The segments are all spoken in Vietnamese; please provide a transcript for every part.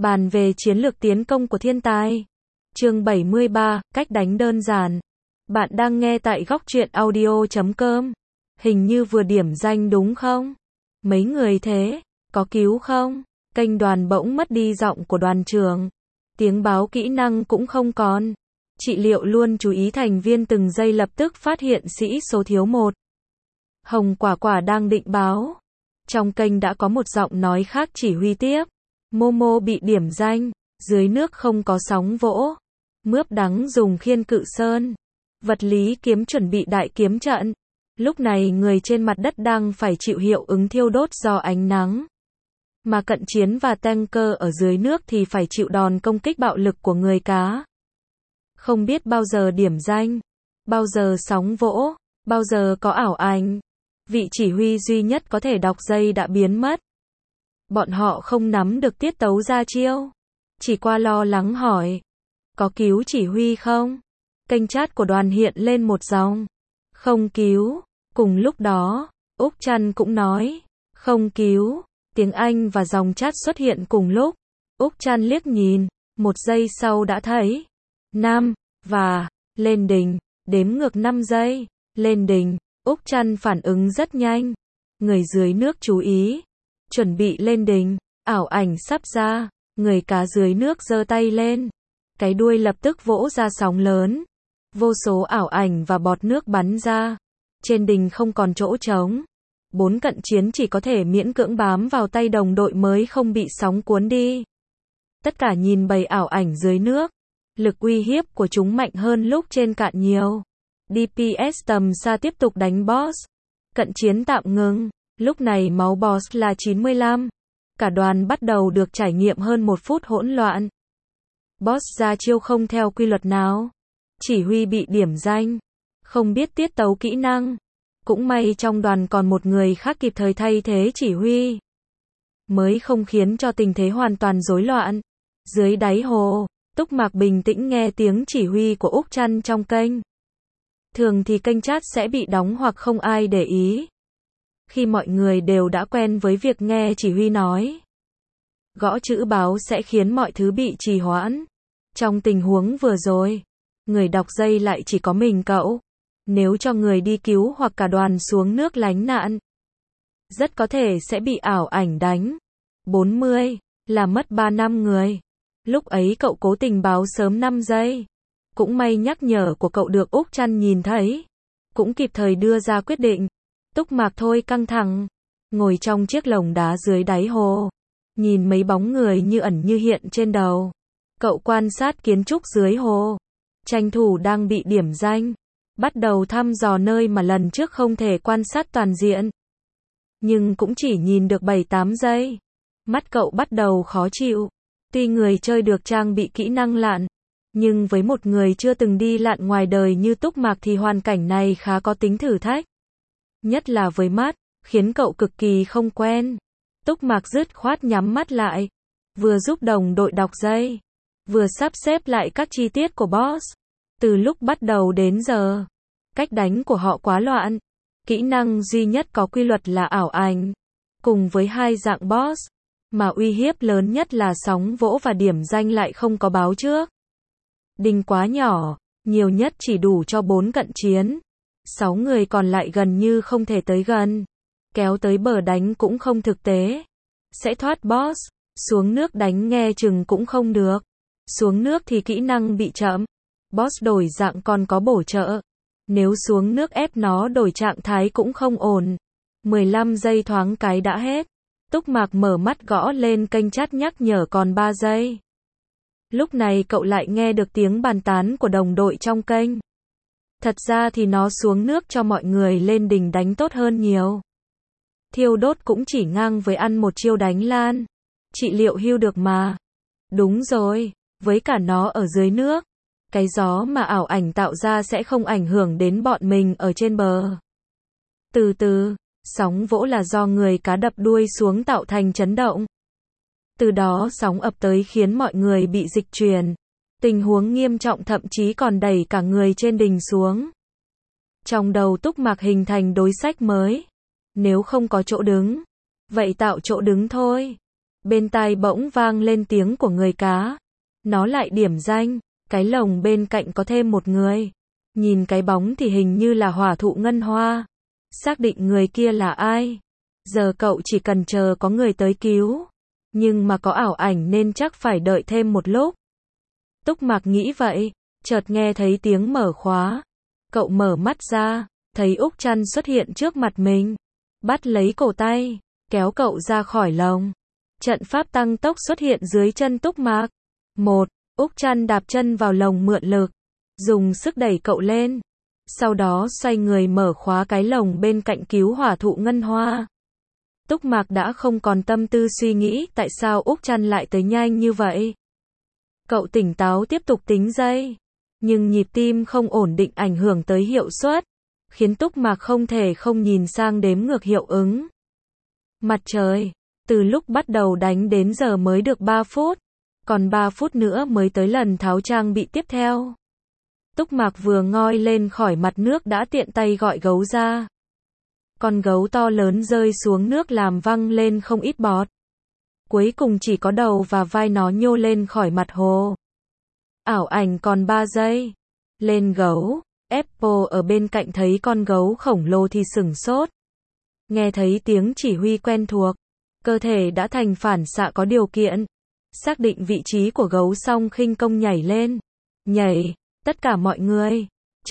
Bàn về chiến lược tiến công của thiên tài. Chương 73, cách đánh đơn giản. Bạn đang nghe tại góc truyện audio.com. Hình như vừa điểm danh đúng không? Mấy người thế, có cứu không? Kênh Đoàn bỗng mất đi giọng của đoàn trưởng. Tiếng báo kỹ năng cũng không còn. Chị Liệu luôn chú ý thành viên từng giây lập tức phát hiện sĩ số thiếu 1. Hồng Quả Quả đang định báo. Trong kênh đã có một giọng nói khác chỉ huy tiếp. Momo bị điểm danh, dưới nước không có sóng vỗ. Mướp đắng dùng khiên cự sơn. Vật lý kiếm chuẩn bị đại kiếm trận. Lúc này người trên mặt đất đang phải chịu hiệu ứng thiêu đốt do ánh nắng. Mà cận chiến và tanker ở dưới nước thì phải chịu đòn công kích bạo lực của người cá. Không biết bao giờ điểm danh, bao giờ sóng vỗ, bao giờ có ảo ảnh. Vị chỉ huy duy nhất có thể đọc dây đã biến mất. Bọn họ không nắm được tiết tấu ra chiêu. Chỉ qua lo lắng hỏi. Có cứu chỉ huy không? Kênh chat của đoàn hiện lên một dòng. Không cứu. Cùng lúc đó, Úc Trăn cũng nói. Không cứu. Tiếng Anh và dòng chat xuất hiện cùng lúc. Úc Trăn liếc nhìn. Một giây sau đã thấy. 5. Và. Lên đỉnh. Đếm ngược 5 giây. Lên đỉnh. Úc Trăn phản ứng rất nhanh. Người dưới nước chú ý. Chuẩn bị lên đỉnh. Ảo ảnh sắp ra. Người cá dưới nước giơ tay lên. Cái đuôi lập tức vỗ ra sóng lớn. Vô số ảo ảnh và bọt nước bắn ra. Trên đỉnh không còn chỗ trống. 4 cận chiến chỉ có thể miễn cưỡng bám vào tay đồng đội mới không bị sóng cuốn đi. Tất cả nhìn bầy ảo ảnh dưới nước. Lực uy hiếp của chúng mạnh hơn lúc trên cạn nhiều. DPS tầm xa tiếp tục đánh boss. Cận chiến tạm ngừng. Lúc này máu boss là 95. Cả đoàn bắt đầu được trải nghiệm hơn 1 phút hỗn loạn. Boss ra chiêu không theo quy luật nào. Chỉ huy bị điểm danh. Không biết tiết tấu kỹ năng. Cũng may trong đoàn còn một người khác kịp thời thay thế chỉ huy. Mới không khiến cho tình thế hoàn toàn rối loạn. Dưới đáy hồ, Túc Mạc bình tĩnh nghe tiếng chỉ huy của Úc Trăn trong kênh. Thường thì kênh chat sẽ bị đóng hoặc không ai để ý. Khi mọi người đều đã quen với việc nghe chỉ huy nói. Gõ chữ báo sẽ khiến mọi thứ bị trì hoãn. Trong tình huống vừa rồi, người đọc dây lại chỉ có mình cậu. Nếu cho người đi cứu hoặc cả đoàn xuống nước lánh nạn, rất có thể sẽ bị ảo ảnh đánh. 40, là mất 3 năm người. Lúc ấy cậu cố tình báo sớm 5 giây. Cũng may nhắc nhở của cậu được Úc Trăn nhìn thấy. Cũng kịp thời đưa ra quyết định. Túc Mạc thôi căng thẳng. Ngồi trong chiếc lồng đá dưới đáy hồ. Nhìn mấy bóng người như ẩn như hiện trên đầu. Cậu quan sát kiến trúc dưới hồ. Tranh thủ đang bị điểm danh. Bắt đầu thăm dò nơi mà lần trước không thể quan sát toàn diện. Nhưng cũng chỉ nhìn được 7-8 giây. Mắt cậu bắt đầu khó chịu. Tuy người chơi được trang bị kỹ năng lặn. Nhưng với một người chưa từng đi lặn ngoài đời như Túc Mạc thì hoàn cảnh này khá có tính thử thách. Nhất là với mắt, khiến cậu cực kỳ không quen. Túc Mạc dứt khoát nhắm mắt lại. Vừa giúp đồng đội đọc dây. Vừa sắp xếp lại các chi tiết của boss. Từ lúc bắt đầu đến giờ, cách đánh của họ quá loạn. Kỹ năng duy nhất có quy luật là ảo ảnh. Cùng với 2 dạng boss. Mà uy hiếp lớn nhất là sóng vỗ và điểm danh lại không có báo trước. Đỉnh quá nhỏ, nhiều nhất chỉ đủ cho 4 cận chiến. 6 người còn lại gần như không thể tới gần. Kéo tới bờ đánh cũng không thực tế. Sẽ thoát boss, xuống nước đánh nghe chừng cũng không được. Xuống nước thì kỹ năng bị chậm. Boss đổi dạng còn có bổ trợ. Nếu xuống nước ép nó đổi trạng thái cũng không ổn. 15 giây thoáng cái đã hết. Túc Mạc mở mắt gõ lên kênh chat nhắc nhở còn 3 giây. Lúc này cậu lại nghe được tiếng bàn tán của đồng đội trong kênh. Thật ra thì nó xuống nước cho mọi người lên đỉnh đánh tốt hơn nhiều. Thiêu đốt cũng chỉ ngang với ăn một chiêu đánh lan. Chị Liệu hưu được mà. Đúng rồi, với cả nó ở dưới nước. Cái gió mà ảo ảnh tạo ra sẽ không ảnh hưởng đến bọn mình ở trên bờ. Từ từ, sóng vỗ là do người cá đập đuôi xuống tạo thành chấn động. Từ đó sóng ập tới khiến mọi người bị dịch chuyển. Tình huống nghiêm trọng thậm chí còn đẩy cả người trên đỉnh xuống. Trong đầu Túc Mạc hình thành đối sách mới. Nếu không có chỗ đứng, vậy tạo chỗ đứng thôi. Bên tai bỗng vang lên tiếng của người cá. Nó lại điểm danh, cái lồng bên cạnh có thêm một người. Nhìn cái bóng thì hình như là hỏa thụ ngân hoa. Xác định người kia là ai. Giờ cậu chỉ cần chờ có người tới cứu. Nhưng mà có ảo ảnh nên chắc phải đợi thêm một lúc. Túc Mạc nghĩ vậy, chợt nghe thấy tiếng mở khóa. Cậu mở mắt ra, thấy Úc Trăn xuất hiện trước mặt mình. Bắt lấy cổ tay, kéo cậu ra khỏi lồng. Trận pháp tăng tốc xuất hiện dưới chân Túc Mạc. Úc Trăn đạp chân vào lồng mượn lực, dùng sức đẩy cậu lên. Sau đó xoay người mở khóa cái lồng bên cạnh cứu hỏa thụ ngân hoa. Túc Mạc đã không còn tâm tư suy nghĩ tại sao Úc Trăn lại tới nhanh như vậy. Cậu tỉnh táo tiếp tục tính giây. Nhưng nhịp tim không ổn định ảnh hưởng tới hiệu suất, khiến Túc Mạc không thể không nhìn sang đếm ngược hiệu ứng. Mặt trời, từ lúc bắt đầu đánh đến giờ mới được 3 phút. Còn 3 phút nữa mới tới lần tháo trang bị tiếp theo. Túc Mạc vừa ngoi lên khỏi mặt nước đã tiện tay gọi gấu ra. Con gấu to lớn rơi xuống nước làm văng lên không ít bọt. Cuối cùng chỉ có đầu và vai nó nhô lên khỏi mặt hồ. Ảo ảnh còn 3 giây. Lên gấu, Apple ở bên cạnh thấy con gấu khổng lồ thì sửng sốt. Nghe thấy tiếng chỉ huy quen thuộc, cơ thể đã thành phản xạ có điều kiện. Xác định vị trí của gấu xong khinh công nhảy lên. Nhảy, tất cả mọi người.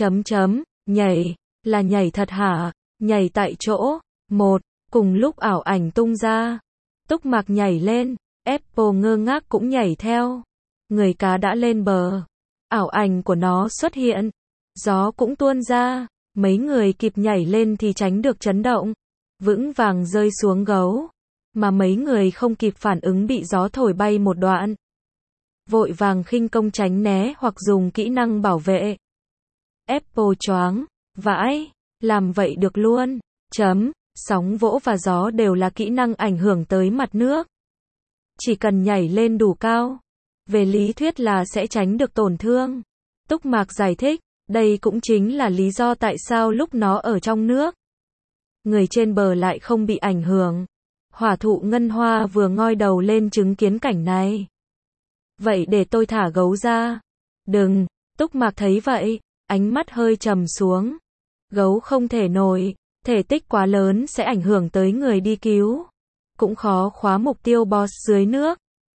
Nhảy, là nhảy thật hả? Nhảy tại chỗ. Cùng lúc ảo ảnh tung ra. Túc Mạc nhảy lên, Apple ngơ ngác cũng nhảy theo. Người cá đã lên bờ. Ảo ảnh của nó xuất hiện. Gió cũng tuôn ra. Mấy người kịp nhảy lên thì tránh được chấn động. Vững vàng rơi xuống gấu. Mà mấy người không kịp phản ứng bị gió thổi bay một đoạn. Vội vàng khinh công tránh né hoặc dùng kỹ năng bảo vệ. Apple choáng. Vãi, làm vậy được luôn. Sóng vỗ và gió đều là kỹ năng ảnh hưởng tới mặt nước. Chỉ cần nhảy lên đủ cao. Về lý thuyết là sẽ tránh được tổn thương. Túc Mạc giải thích, đây cũng chính là lý do tại sao lúc nó ở trong nước, người trên bờ lại không bị ảnh hưởng. Hỏa thụ ngân hoa vừa ngoi đầu lên chứng kiến cảnh này. Vậy để tôi thả gấu ra. Đừng, Túc Mạc thấy vậy, ánh mắt hơi trầm xuống. Gấu không thể nổi, thể tích quá lớn sẽ ảnh hưởng tới người đi cứu. Cũng khó khóa mục tiêu boss dưới nước.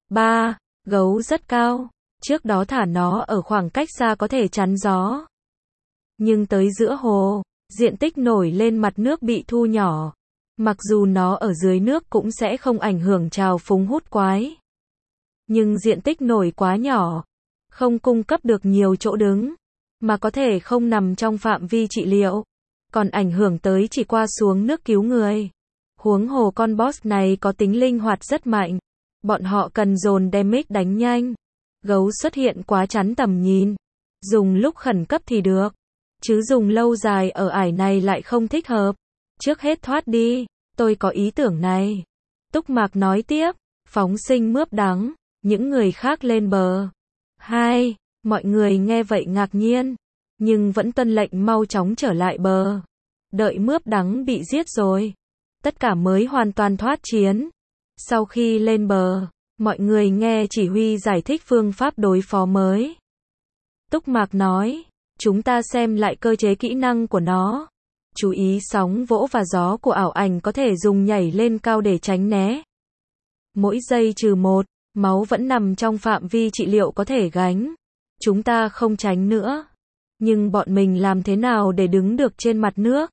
3. Gấu rất cao. Trước đó thả nó ở khoảng cách xa có thể chắn gió. Nhưng tới giữa hồ, diện tích nổi lên mặt nước bị thu nhỏ. Mặc dù nó ở dưới nước cũng sẽ không ảnh hưởng trào phúng hút quái. Nhưng diện tích nổi quá nhỏ, không cung cấp được nhiều chỗ đứng, mà có thể không nằm trong phạm vi trị liệu, còn ảnh hưởng tới chỉ qua xuống nước cứu người. Huống hồ con boss này có tính linh hoạt rất mạnh, bọn họ cần dồn damage đánh nhanh. Gấu xuất hiện quá chắn tầm nhìn, dùng lúc khẩn cấp thì được, chứ dùng lâu dài ở ải này lại không thích hợp. Trước hết thoát đi, tôi có ý tưởng này. Túc Mạc nói tiếp, phóng sinh mướp đắng, những người khác lên bờ. 2. Mọi người nghe vậy ngạc nhiên, nhưng vẫn tuân lệnh mau chóng trở lại bờ. Đợi mướp đắng bị giết rồi, tất cả mới hoàn toàn thoát chiến. Sau khi lên bờ, mọi người nghe chỉ huy giải thích phương pháp đối phó mới. Túc Mạc nói, chúng ta xem lại cơ chế kỹ năng của nó. Chú ý sóng vỗ và gió của ảo ảnh có thể dùng nhảy lên cao để tránh né. Mỗi giây trừ 1, máu vẫn nằm trong phạm vi trị liệu có thể gánh. Chúng ta không tránh nữa. Nhưng bọn mình làm thế nào để đứng được trên mặt nước?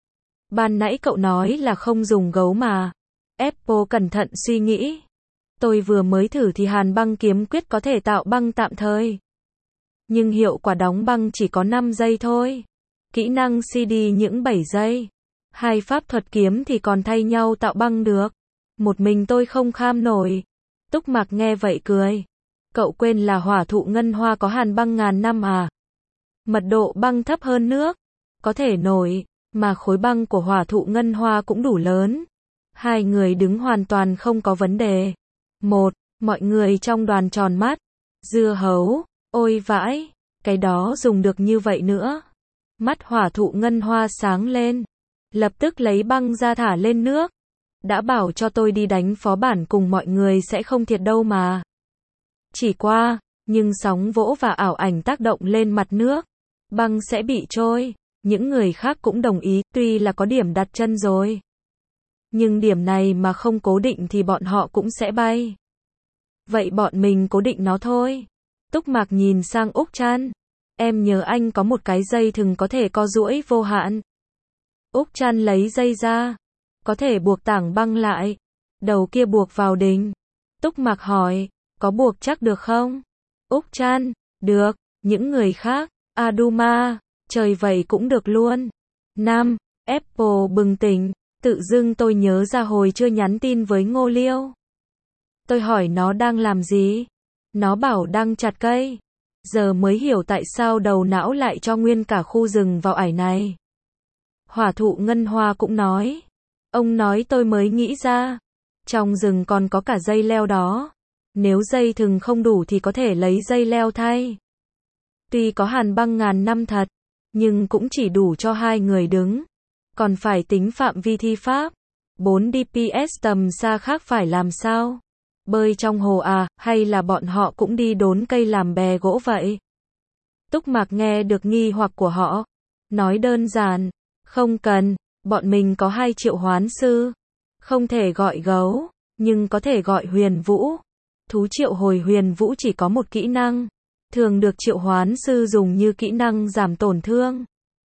Ban nãy cậu nói là không dùng gấu mà. Apple cẩn thận suy nghĩ. Tôi vừa mới thử thì hàn băng kiếm quyết có thể tạo băng tạm thời. Nhưng hiệu quả đóng băng chỉ có 5 giây thôi. Kỹ năng CD những 7 giây. 2 pháp thuật kiếm thì còn thay nhau tạo băng được. Một mình tôi không kham nổi. Túc Mạc nghe vậy cười. Cậu quên là hỏa thụ ngân hoa có hàn băng ngàn năm à? Mật độ băng thấp hơn nước. Có thể nổi, mà khối băng của hỏa thụ ngân hoa cũng đủ lớn. Hai người đứng hoàn toàn không có vấn đề. Mọi người trong đoàn tròn mắt. Dưa hấu, ôi vãi, cái đó dùng được như vậy nữa. Mắt hỏa thụ ngân hoa sáng lên. Lập tức lấy băng ra thả lên nước. đã bảo cho tôi đi đánh phó bản cùng mọi người sẽ không thiệt đâu mà. Chỉ qua, nhưng sóng vỗ và ảo ảnh tác động lên mặt nước, băng sẽ bị trôi. Những người khác cũng đồng ý, tuy là có điểm đặt chân rồi. Nhưng điểm này mà không cố định thì bọn họ cũng sẽ bay. Vậy bọn mình cố định nó thôi. Túc Mạc nhìn sang Úc Chan. Em nhớ anh có một cái dây thừng có thể co duỗi vô hạn. Úc Chan lấy dây ra. Có thể buộc tảng băng lại. Đầu kia buộc vào đỉnh. Túc Mạc hỏi, có buộc chắc được không? Úc Chan, được. Những người khác, Aduma, trời vậy cũng được luôn. Nam, Apple bừng tỉnh. Tự dưng tôi nhớ ra hồi chưa nhắn tin với Ngô Liêu. Tôi hỏi nó đang làm gì? Nó bảo đang chặt cây. Giờ mới hiểu tại sao đầu não lại cho nguyên cả khu rừng vào ải này. Hỏa thụ Ngân Hoa cũng nói. Ông nói tôi mới nghĩ ra. Trong rừng còn có cả dây leo đó. Nếu dây thừng không đủ thì có thể lấy dây leo thay. Tuy có hàn băng ngàn năm thật, nhưng cũng chỉ đủ cho 2 người đứng. Còn phải tính phạm vi thi pháp. 4 DPS tầm xa khác phải làm sao? Bơi trong hồ à, hay là bọn họ cũng đi đốn cây làm bè gỗ vậy? Túc Mạc nghe được nghi hoặc của họ. Nói đơn giản, không cần, bọn mình có 2 triệu hoán sư. Không thể gọi gấu, nhưng có thể gọi huyền vũ. Thú triệu hồi huyền vũ chỉ có một kỹ năng. Thường được triệu hoán sư dùng như kỹ năng giảm tổn thương.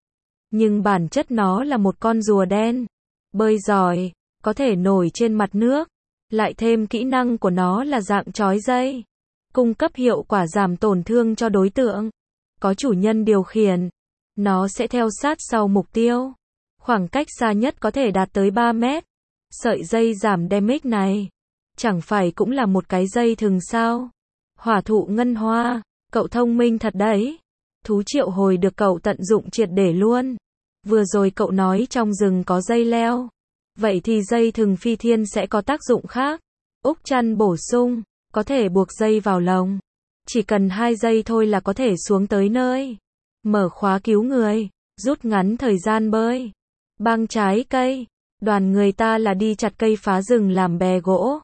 Nhưng bản chất nó là một con rùa đen. Bơi giỏi, có thể nổi trên mặt nước. Lại thêm kỹ năng của nó là dạng trói dây. Cung cấp hiệu quả giảm tổn thương cho đối tượng. Có chủ nhân điều khiển. Nó sẽ theo sát sau mục tiêu. Khoảng cách xa nhất có thể đạt tới 3 mét. Sợi dây giảm damage này. Chẳng phải cũng là một cái dây thừng sao? Hỏa thụ Ngân Hoa, cậu thông minh thật đấy. Thú triệu hồi được cậu tận dụng triệt để luôn. Vừa rồi cậu nói trong rừng có dây leo. Vậy thì dây thừng phi thiên sẽ có tác dụng khác. Úc Chan bổ sung, có thể buộc dây vào lồng. Chỉ cần 2 giây thôi là có thể xuống tới nơi. Mở khóa cứu người, rút ngắn thời gian bơi. Băng trái cây, đoàn người ta là đi chặt cây phá rừng làm bè gỗ.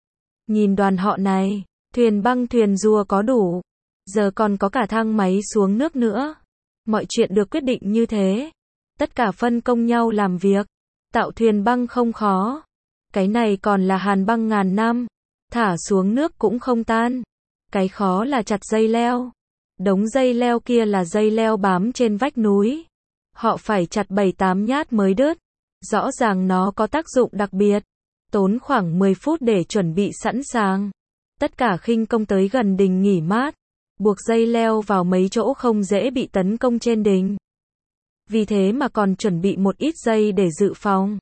Nhìn đoàn họ này, thuyền băng thuyền rùa có đủ. Giờ còn có cả thang máy xuống nước nữa. Mọi chuyện được quyết định như thế. Tất cả phân công nhau làm việc. Tạo thuyền băng không khó. Cái này còn là hàn băng ngàn năm. Thả xuống nước cũng không tan. Cái khó là chặt dây leo. Đống dây leo kia là dây leo bám trên vách núi. Họ phải chặt 7-8 nhát mới đứt. Rõ ràng nó có tác dụng đặc biệt. Tốn khoảng 10 phút để chuẩn bị sẵn sàng. Tất cả khinh công tới gần đỉnh nghỉ mát. Buộc dây leo vào mấy chỗ không dễ bị tấn công trên đỉnh. Vì thế mà còn chuẩn bị một ít dây để dự phòng.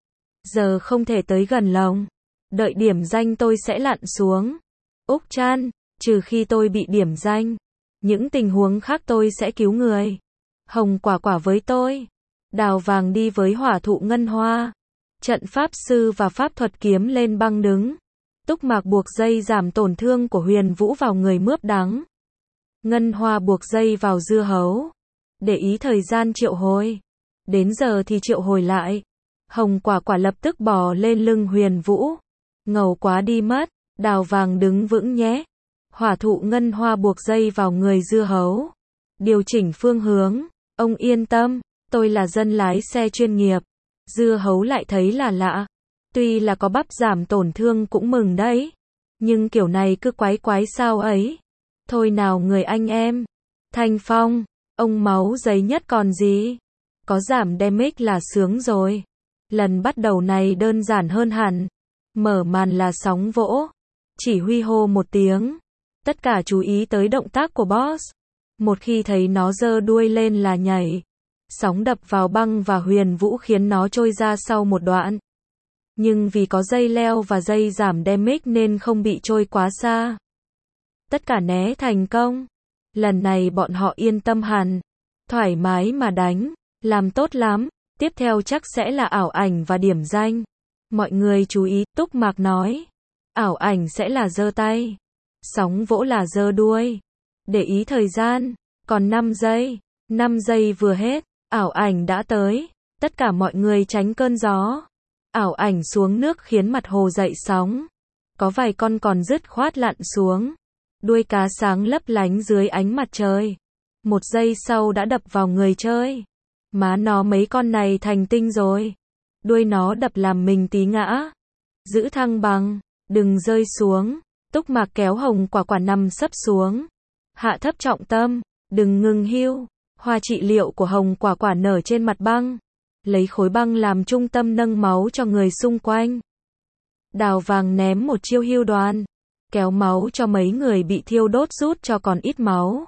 Giờ không thể tới gần lồng. Đợi điểm danh tôi sẽ lặn xuống. Úc Chan, trừ khi tôi bị điểm danh. Những tình huống khác tôi sẽ cứu người. Hồng Quả Quả với tôi. Đào Vàng đi với Hỏa thụ Ngân Hoa. Trận pháp sư và pháp thuật kiếm lên băng đứng. Túc Mạc buộc dây giảm tổn thương của huyền vũ vào người mướp đắng. Ngân Hoa buộc dây vào dưa hấu. Để ý thời gian triệu hồi. Đến giờ thì triệu hồi lại. Hồng Quả Quả lập tức bò lên lưng huyền vũ. Ngầu quá đi mất. Đào Vàng đứng vững nhé. Hỏa thụ Ngân Hoa buộc dây vào người dưa hấu. Điều chỉnh phương hướng. Ông yên tâm, tôi là dân lái xe chuyên nghiệp. Dưa hấu lại thấy là lạ. Tuy là có bắp giảm tổn thương cũng mừng đấy. Nhưng kiểu này cứ quái quái sao ấy. Thôi nào người anh em. Thanh Phong, ông máu giấy nhất còn gì. Có giảm damage là sướng rồi. Lần bắt đầu này đơn giản hơn hẳn. Mở màn là sóng vỗ. Chỉ huy hô một tiếng. Tất cả chú ý tới động tác của boss. Một khi thấy nó giơ đuôi lên là nhảy. Sóng đập vào băng và huyền vũ khiến nó trôi ra sau một đoạn. Nhưng vì có dây leo và dây giảm damage nên không bị trôi quá xa. Tất cả né thành công. Lần này bọn họ yên tâm hẳn. Thoải mái mà đánh. Làm tốt lắm. Tiếp theo chắc sẽ là ảo ảnh và điểm danh. Mọi người chú ý, Túc Mạc nói. Ảo ảnh sẽ là giơ tay. Sóng vỗ là giơ đuôi. Để ý thời gian. Còn 5 giây. 5 giây vừa hết. Ảo ảnh đã tới. Tất cả mọi người tránh cơn gió. ảo ảnh xuống nước khiến mặt hồ dậy sóng. Có vài con còn dứt khoát lặn xuống. Đuôi cá sáng lấp lánh dưới ánh mặt trời. Một giây sau đã đập vào người chơi. Má nó mấy con này thành tinh rồi. Đuôi nó đập làm mình tí ngã. Giữ thăng bằng, đừng rơi xuống. Túc Mạc kéo Hồng Quả Quả nằm sấp xuống. Hạ thấp trọng tâm, đừng ngừng hưu. Hoa trị liệu của Hồng Quả Quả nở trên mặt băng. Lấy khối băng làm trung tâm nâng máu cho người xung quanh. Đào Vàng ném một chiêu hưu đoàn. Kéo máu cho mấy người bị thiêu đốt rút cho còn ít máu.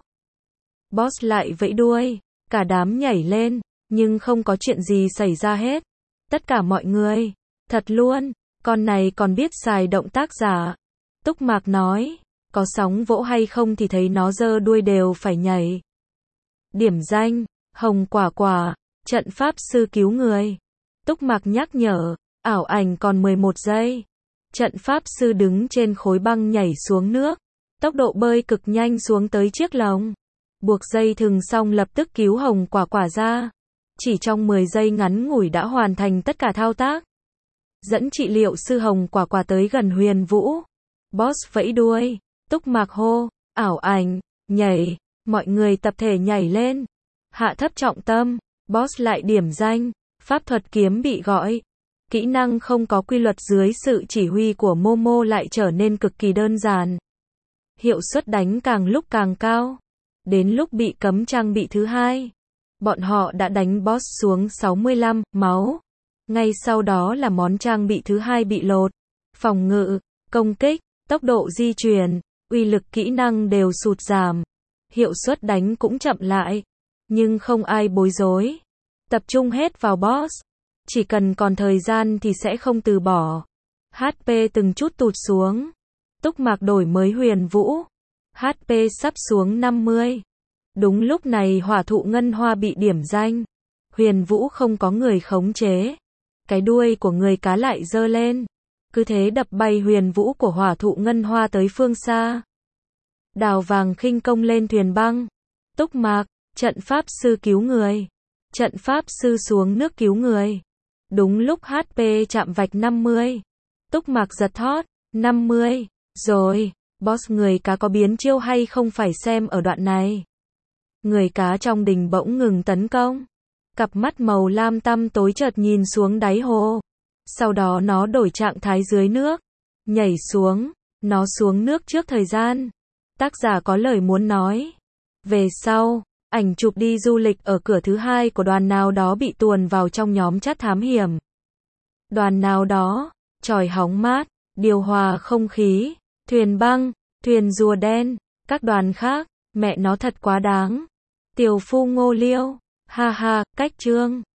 Boss lại vẫy đuôi. Cả đám nhảy lên. Nhưng không có chuyện gì xảy ra hết. Tất cả mọi người. Thật luôn. Con này còn biết xài động tác giả. Túc Mạc nói. Có sóng vỗ hay không thì thấy nó giơ đuôi đều phải nhảy. Điểm danh. Hồng Quả Quả. Trận pháp sư cứu người. Túc Mạc nhắc nhở. Ảo ảnh còn 11 giây. Trận pháp sư đứng trên khối băng nhảy xuống nước. Tốc độ bơi cực nhanh xuống tới chiếc lồng. Buộc dây thừng xong lập tức cứu Hồng Quả Quả ra. Chỉ trong 10 giây ngắn ngủi đã hoàn thành tất cả thao tác. Dẫn trị liệu sư Hồng Quả Quả tới gần Huyền Vũ. Boss vẫy đuôi. Túc Mạc hô. Ảo ảnh. Nhảy. Mọi người tập thể nhảy lên. Hạ thấp trọng tâm. Boss lại điểm danh. Pháp thuật kiếm bị gọi. Kỹ năng không có quy luật dưới sự chỉ huy của Momo lại trở nên cực kỳ đơn giản. Hiệu suất đánh càng lúc càng cao. Đến lúc bị cấm trang bị thứ hai, bọn họ đã đánh boss xuống 65 máu. Ngay sau đó là món trang bị thứ hai bị lột. Phòng ngự, công kích, tốc độ di chuyển, uy lực kỹ năng đều sụt giảm. Hiệu suất đánh cũng chậm lại. Nhưng không ai bối rối. Tập trung hết vào boss. Chỉ cần còn thời gian thì sẽ không từ bỏ. HP từng chút tụt xuống. Túc Mạc đổi mới Huyền Vũ. HP sắp xuống 50. Đúng lúc này hỏa thụ ngân hoa bị điểm danh. Huyền Vũ không có người khống chế. Cái đuôi của người cá lại giơ lên. Cứ thế đập bay Huyền Vũ của hỏa thụ ngân hoa tới phương xa. Đào Vàng khinh công lên thuyền băng. Túc Mạc, trận pháp sư cứu người. Trận pháp sư xuống nước cứu người. Đúng lúc HP chạm vạch 50. Túc Mạc giật thót. 50. Rồi, boss người cá có biến chiêu hay không phải xem ở đoạn này. Người cá trong đình bỗng ngừng tấn công. Cặp mắt màu lam tăm tối chợt nhìn xuống đáy hồ. Sau đó nó đổi trạng thái dưới nước. Nhảy xuống. Nó xuống nước trước thời gian. Tác giả có lời muốn nói. Về sau, ảnh chụp đi du lịch ở cửa thứ hai của đoàn nào đó bị tuồn vào trong nhóm chat thám hiểm. Đoàn nào đó, chòi hóng mát, điều hòa không khí, thuyền băng, thuyền rùa đen, các đoàn khác, mẹ nó thật quá đáng. Tiểu phu Ngô Liêu, ha ha, cách chương.